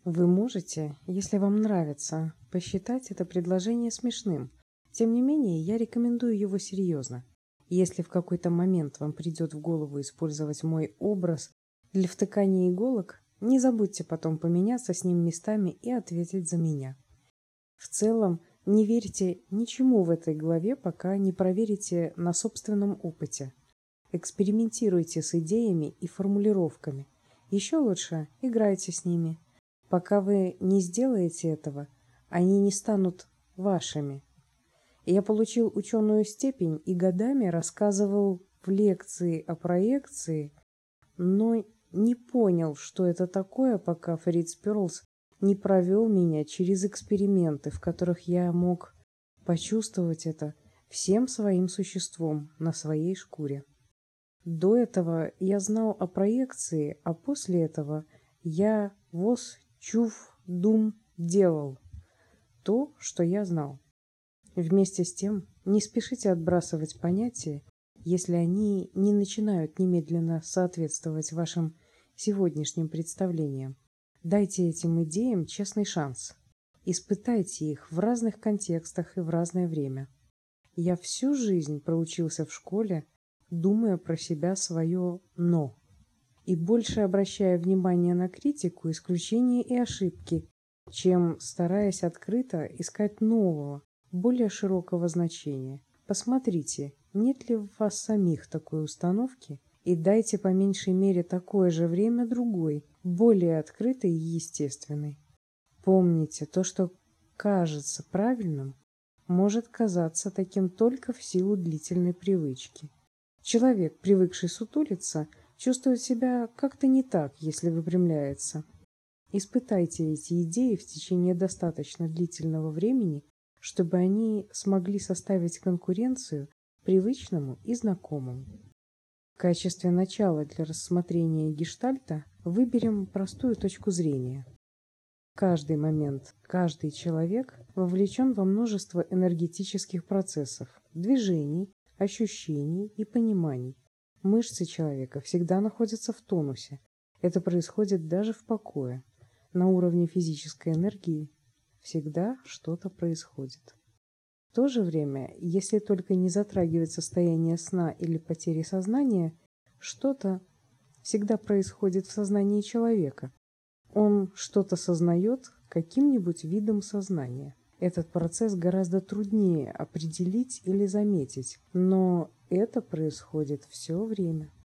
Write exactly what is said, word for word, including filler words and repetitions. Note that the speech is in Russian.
Вы можете, если вам нравится, посчитать это предложение смешным. Тем не менее, я рекомендую его серьезно. Если в какой-то момент вам придет в голову использовать мой образ для втыкания иголок, не забудьте потом поменяться с ним местами и ответить за меня. В целом, не верьте ничему в этой главе, пока не проверите на собственном опыте. Экспериментируйте с идеями и формулировками. Еще лучше играйте с ними. Пока вы не сделаете этого, они не станут вашими. Я получил ученую степень и годами рассказывал в лекции о проекции, но не понял, что это такое, пока Фриц Перлс не провел меня через эксперименты, в которых я мог почувствовать это всем своим существом на своей шкуре. До этого я знал о проекции, а после этого я воз, чув, дум делал то, что я знал. Вместе с тем, не спешите отбрасывать понятия, если они не начинают немедленно соответствовать вашим сегодняшним представлениям. Дайте этим идеям честный шанс. Испытайте их в разных контекстах и в разное время. Я всю жизнь проучился в школе, думая про себя свое «но», и больше обращая внимание на критику, исключения и ошибки, чем стараясь открыто искать нового, более широкого значения. Посмотрите, нет ли в вас самих такой установки, и дайте по меньшей мере такое же время другой, более открытой и естественной. Помните, то, что кажется правильным, может казаться таким только в силу длительной привычки. Человек, привыкший сутулиться, чувствует себя как-то не так, если выпрямляется. Испытайте эти идеи в течение достаточно длительного времени, чтобы они смогли составить конкуренцию привычному и знакомому. В качестве начала для рассмотрения гештальта выберем простую точку зрения. В каждый момент каждый человек вовлечен во множество энергетических процессов, движений, ощущений и пониманий. Мышцы человека всегда находятся в тонусе. Это происходит даже в покое. На уровне физической энергии всегда что-то происходит. В то же время, если только не затрагивать состояние сна или потери сознания, что-то всегда происходит в сознании человека. Он что-то сознает каким-нибудь видом сознания. Этот процесс гораздо труднее определить или заметить, но это происходит все время.